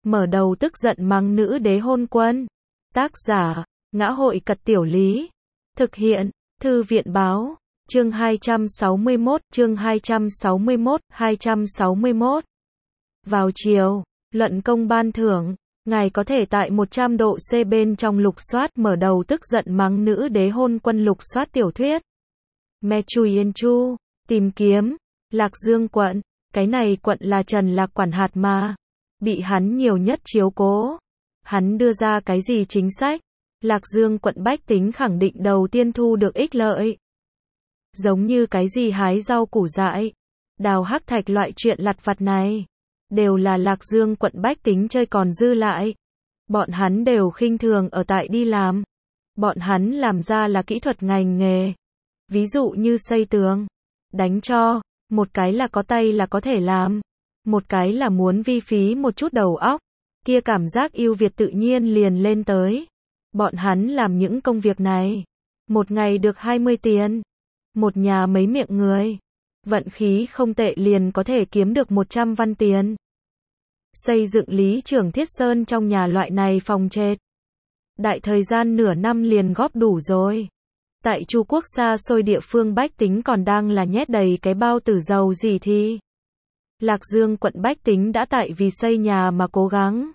mở đầu tức giận mắng nữ đế hôn quân. Tác giả, Ngã hội Cật Tiểu Lý. Thực hiện, Thư viện Báo. Chương 261, chương 261. Vào chiều, luận công ban thưởng, ngài có thể tại 100 độ C bên trong lục soát mở đầu tức giận mắng nữ đế hôn quân lục soát tiểu thuyết. Me Chui Yên Chu, tìm kiếm, Lạc Dương quận, cái này quận là Trần Lạc quản hạt mà, bị hắn nhiều nhất chiếu cố. Hắn đưa ra cái gì chính sách, Lạc Dương quận bách tính khẳng định đầu tiên thu được ích lợi. Giống như cái gì hái rau củ dại, đào hắc thạch loại chuyện lặt vặt này, đều là Lạc Dương quận bách tính chơi còn dư lại. Bọn hắn đều khinh thường ở tại đi làm. Bọn hắn làm ra là kỹ thuật ngành nghề. Ví dụ như xây tường, đánh tro, một cái là có tay là có thể làm, một cái là muốn vi phí một chút đầu óc, kia cảm giác ưu việt tự nhiên liền lên tới. Bọn hắn làm những công việc này, một ngày được 20 tiền, một nhà mấy miệng người, vận khí không tệ liền có thể kiếm được 100 văn tiền. Xây dựng lý trưởng Thiết Sơn trong nhà loại này phòng trệt, đại thời gian nửa năm liền góp đủ rồi. Tại Chu Quốc xa xôi địa phương bách tính còn đang là nhét đầy cái bao tử giàu gì thì Lạc Dương quận bách tính đã tại vì xây nhà mà cố gắng.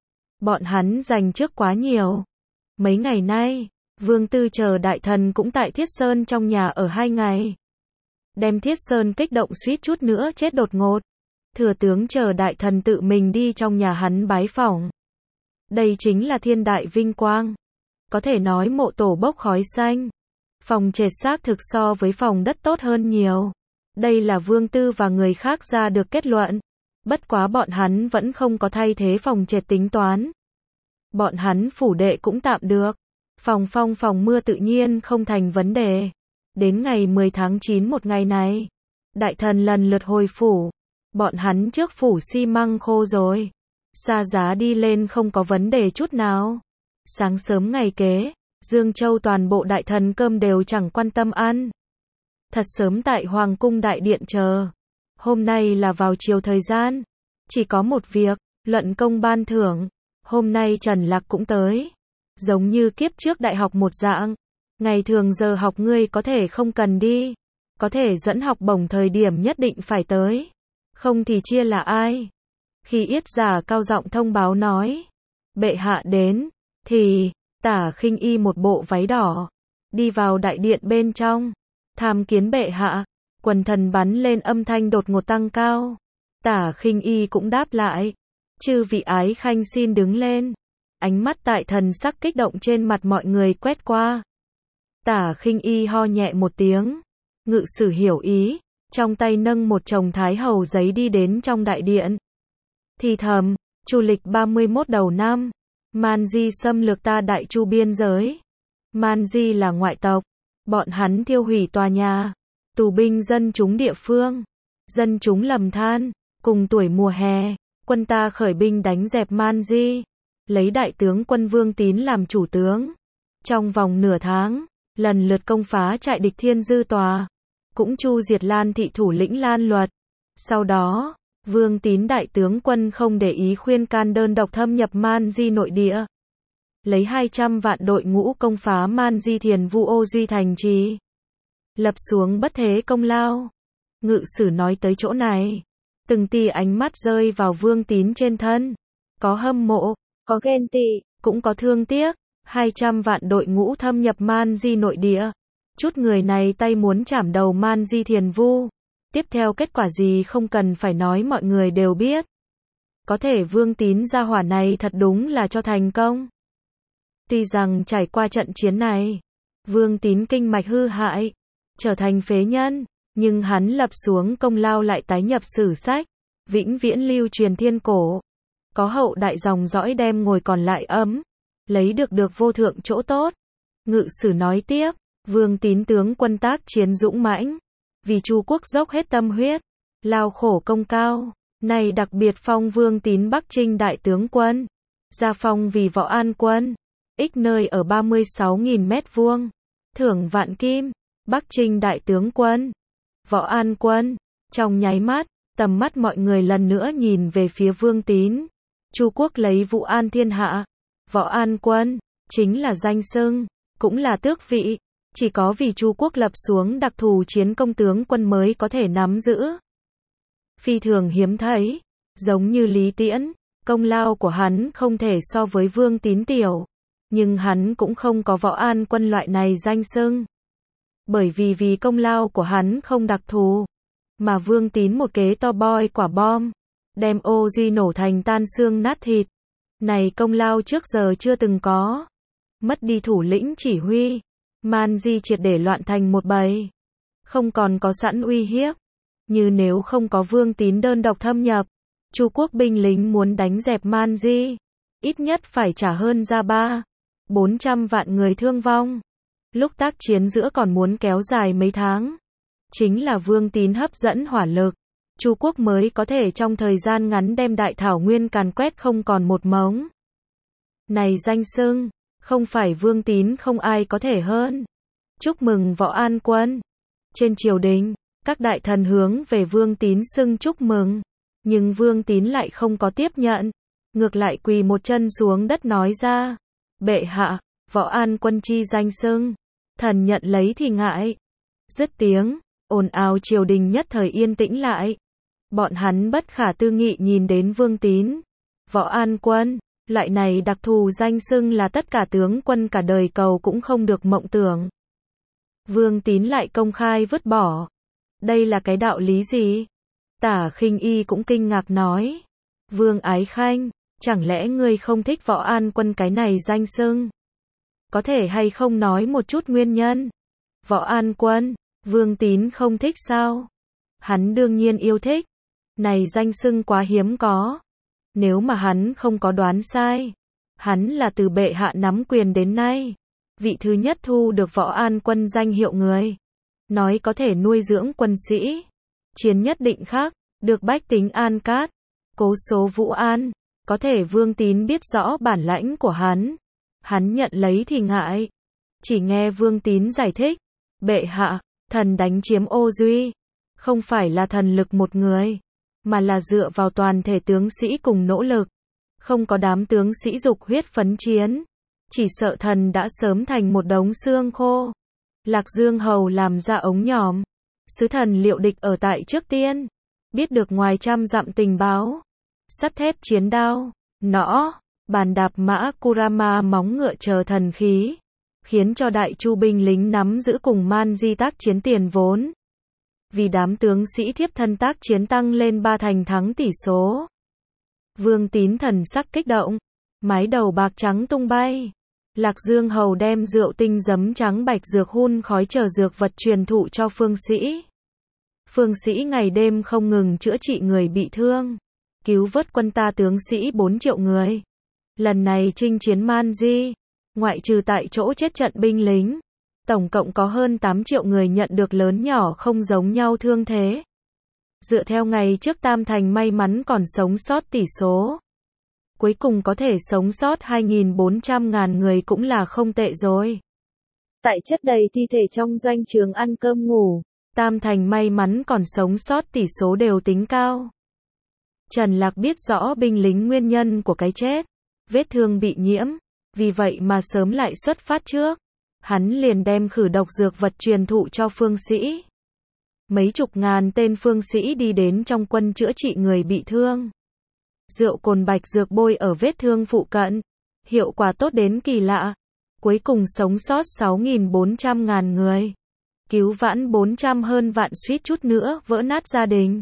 Bọn hắn dành trước quá nhiều. Mấy ngày nay, Vương Tư chờ đại thần cũng tại Thiết Sơn trong nhà ở 2 ngày. Đem Thiết Sơn kích động suýt chút nữa chết đột ngột. Thừa tướng chờ đại thần tự mình đi trong nhà hắn bái phỏng. Đây chính là thiên đại vinh quang. Có thể nói mộ tổ bốc khói xanh. Phòng trệt xác thực so với phòng đất tốt hơn nhiều. Đây là Vương Tư và người khác ra được kết luận. Bất quá bọn hắn vẫn không có thay thế phòng trệt tính toán. Bọn hắn phủ đệ cũng tạm được. Phòng phong phòng mưa tự nhiên không thành vấn đề. Đến ngày 10 tháng 9 một ngày này, đại thần lần lượt hồi phủ. Bọn hắn trước phủ xi măng khô rồi. Xa giá đi lên không có vấn đề chút nào. Sáng sớm ngày kế, Dương Châu toàn bộ đại thần cơm đều chẳng quan tâm ăn. Thật sớm tại Hoàng cung đại điện chờ. Hôm nay là vào chiều thời gian. Chỉ có một việc, luận công ban thưởng. Hôm nay Trần Lạc cũng tới. Giống như kiếp trước đại học một dạng. Ngày thường giờ học ngươi có thể không cần đi. Có thể dẫn học bổng thời điểm nhất định phải tới. Không thì chia là ai? Khi Yết Giả cao giọng thông báo nói. Bệ hạ đến. Thì, Tả Khinh Y một bộ váy đỏ. Đi vào đại điện bên trong. Tham kiến bệ hạ. Quần thần bắn lên âm thanh đột ngột tăng cao. Tả Khinh Y cũng đáp lại. Chư vị ái khanh xin đứng lên. Ánh mắt tại thần sắc kích động trên mặt mọi người quét qua. Tả Khinh Y ho nhẹ một tiếng. Ngự sử hiểu ý. Trong tay nâng một chồng thái hầu giấy đi đến trong đại điện. Thì thầm, Chu lịch 31 đầu năm. Man Di xâm lược ta Đại Chu biên giới. Man Di là ngoại tộc. Bọn hắn tiêu hủy tòa nhà. Tù binh dân chúng địa phương. Dân chúng lầm than. Cùng tuổi mùa hè, quân ta khởi binh đánh dẹp Man Di. Lấy đại tướng quân Vương Tín làm chủ tướng. Trong vòng nửa tháng, lần lượt công phá trại địch Thiên Dư Tòa. Cũng chu diệt Lan thị thủ lĩnh Lan Luật. Sau đó, Vương Tín đại tướng quân không để ý khuyên can đơn độc thâm nhập Man Di nội địa. Lấy 200 vạn đội ngũ công phá Man Di Thiền Vu Ô Duy thành trì. Lập xuống bất thế công lao. Ngự sử nói tới chỗ này. Từng tia ánh mắt rơi vào Vương Tín trên thân. Có hâm mộ, có ghen tị, cũng có thương tiếc. 200 vạn đội ngũ thâm nhập Man Di nội địa. Chút người này tay muốn chảm đầu Man Di Thiền Vu. Tiếp theo kết quả gì không cần phải nói mọi người đều biết. Có thể Vương Tín gia hỏa này thật đúng là cho thành công. Tuy rằng trải qua trận chiến này, Vương Tín kinh mạch hư hại, trở thành phế nhân, nhưng hắn lập xuống công lao lại tái nhập sử sách, vĩnh viễn lưu truyền thiên cổ. Có hậu đại dòng dõi đem ngồi còn lại ấm, lấy được vô thượng chỗ tốt. Ngự sử nói tiếp, Vương Tín tướng quân tác chiến dũng mãnh, vì Chu quốc dốc hết tâm huyết, lao khổ công cao, này đặc biệt phong Vương Tín Bắc Trinh đại tướng quân, gia phong vì Võ An quân, ích nơi ở 36.000 mét vuông, thưởng vạn kim, Bắc Trinh đại tướng quân, Võ An quân. Trong nháy mắt, tầm mắt mọi người lần nữa nhìn về phía Vương Tín. Chu Quốc lấy Vũ An thiên hạ. Võ An Quân chính là danh xưng, cũng là tước vị, chỉ có vì Chu Quốc lập xuống đặc thù chiến công tướng quân mới có thể nắm giữ. Phi thường hiếm thấy, giống như Lý Tiễn, công lao của hắn không thể so với Vương Tín tiểu, nhưng hắn cũng không có Võ An Quân loại này danh xưng. Bởi vì công lao của hắn không đặc thù, mà Vương Tín một kế to boi quả bom, đem Ô Duy nổ thành tan xương nát thịt. Này công lao trước giờ chưa từng có. Mất đi thủ lĩnh chỉ huy, Man Di triệt để loạn thành một bầy. Không còn có sẵn uy hiếp. Như nếu không có Vương Tín đơn độc thâm nhập, Chu Quốc binh lính muốn đánh dẹp Man Di, ít nhất phải trả hơn ra 400 vạn người thương vong. Lúc tác chiến giữa còn muốn kéo dài mấy tháng. Chính là Vương Tín hấp dẫn hỏa lực, Chu Quốc mới có thể trong thời gian ngắn đem Đại Thảo Nguyên càn quét không còn một mống. Này danh xưng, không phải Vương Tín không ai có thể hơn. Chúc mừng Võ An Quân. Trên triều đình, các đại thần hướng về Vương Tín xưng chúc mừng, nhưng Vương Tín lại không có tiếp nhận, ngược lại quỳ một chân xuống đất nói ra: "Bệ hạ, Võ An Quân chi danh xưng, thần nhận lấy thì ngại." Dứt tiếng, ồn ào triều đình nhất thời yên tĩnh lại. Bọn hắn bất khả tư nghị nhìn đến Vương Tín. Võ An Quân, loại này đặc thù danh xưng là tất cả tướng quân cả đời cầu cũng không được mộng tưởng. Vương Tín lại công khai vứt bỏ. Đây là cái đạo lý gì? Tả Khinh Y cũng kinh ngạc nói: "Vương Ái Khanh, chẳng lẽ ngươi không thích Võ An Quân cái này danh xưng? Có thể hay không nói một chút nguyên nhân?" Võ An Quân, Vương Tín không thích sao? Hắn đương nhiên yêu thích. Này danh xưng quá hiếm có. Nếu mà hắn không có đoán sai, hắn là từ bệ hạ nắm quyền đến nay, vị thứ nhất thu được Võ An Quân danh hiệu người. Nói có thể nuôi dưỡng quân sĩ, chiến nhất định khác, được bách tính an cát, cố số Vũ An. Có thể Vương Tín biết rõ bản lãnh của hắn. Hắn nhận lấy thì ngại. Chỉ nghe Vương Tín giải thích: "Bệ hạ, thần đánh chiếm Ô Duy, không phải là thần lực một người, mà là dựa vào toàn thể tướng sĩ cùng nỗ lực. Không có đám tướng sĩ dục huyết phấn chiến, chỉ sợ thần đã sớm thành một đống xương khô." Lạc Dương Hầu làm ra ống nhòm. Sứ thần Liệu Địch ở tại trước tiên, biết được ngoài trăm dặm tình báo. Sắt thép chiến đao, nõ, bàn đạp mã Kurama móng ngựa chờ thần khí, khiến cho Đại Chu binh lính nắm giữ cùng Man Di tác chiến tiền vốn. Vì đám tướng sĩ thiếp thân tác chiến tăng lên 3 thành thắng tỷ số. Vương Tín thần sắc kích động, mái đầu bạc trắng tung bay. Lạc Dương Hầu đem rượu tinh giấm trắng bạch dược hun khói chờ dược vật truyền thụ cho phương sĩ. Phương sĩ ngày đêm không ngừng chữa trị người bị thương, cứu vớt quân ta tướng sĩ 4 triệu người. Lần này chinh chiến Man Di, ngoại trừ tại chỗ chết trận binh lính, tổng cộng có hơn 8 triệu người nhận được lớn nhỏ không giống nhau thương thế. Dựa theo ngày trước Tam Thành may mắn còn sống sót tỷ số, cuối cùng có thể sống sót 2.400.000 người cũng là không tệ rồi. Tại chất đầy thi thể trong doanh trường ăn cơm ngủ, Tam Thành may mắn còn sống sót tỷ số đều tính cao. Trần Lạc biết rõ binh lính nguyên nhân của cái chết, vết thương bị nhiễm, vì vậy mà sớm lại xuất phát trước. Hắn liền đem khử độc dược vật truyền thụ cho phương sĩ. Mấy chục ngàn tên phương sĩ đi đến trong quân chữa trị người bị thương. Rượu cồn bạch dược bôi ở vết thương phụ cận, hiệu quả tốt đến kỳ lạ. Cuối cùng sống sót 6.400.000 người. Cứu vãn 400 hơn vạn suýt chút nữa vỡ nát gia đình.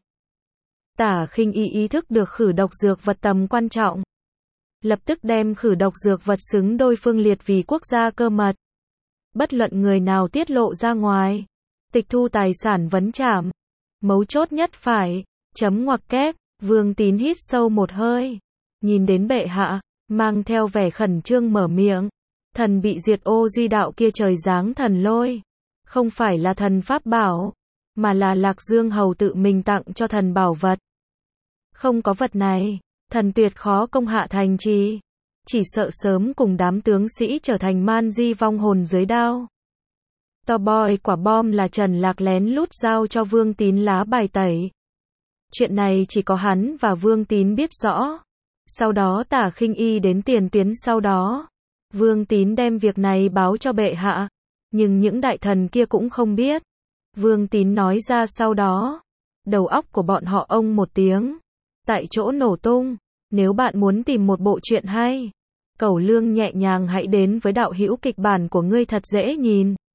Tả Khinh Y ý thức được khử độc dược vật tầm quan trọng. Lập tức đem khử độc dược vật xứng đôi phương liệt vì quốc gia cơ mật. Bất luận người nào tiết lộ ra ngoài, tịch thu tài sản vấn trảm. Mấu chốt nhất phải, chấm ngoặc kép. Vương Tín hít sâu một hơi, nhìn đến bệ hạ, mang theo vẻ khẩn trương mở miệng. Thần bị diệt Ô Duy đạo kia trời giáng thần lôi, không phải là thần pháp bảo, mà là Lạc Dương Hầu tự mình tặng cho thần bảo vật. Không có vật này, thần tuyệt khó công hạ thành trì, chỉ sợ sớm cùng đám tướng sĩ trở thành Man Di vong hồn dưới đao. To boi quả bom là Trần Lạc lén lút giao cho Vương Tín lá bài tẩy. Chuyện này chỉ có hắn và Vương Tín biết rõ. Sau đó Tả Khinh Y đến tiền tuyến sau đó. Vương Tín đem việc này báo cho bệ hạ. Nhưng những đại thần kia cũng không biết. Vương Tín nói ra sau đó. Đầu óc của bọn họ ông một tiếng. Tại chỗ nổ tung. Nếu bạn muốn tìm một bộ truyện hay, Cẩu Lương nhẹ nhàng hãy đến với đạo hữu kịch bản của ngươi thật dễ nhìn.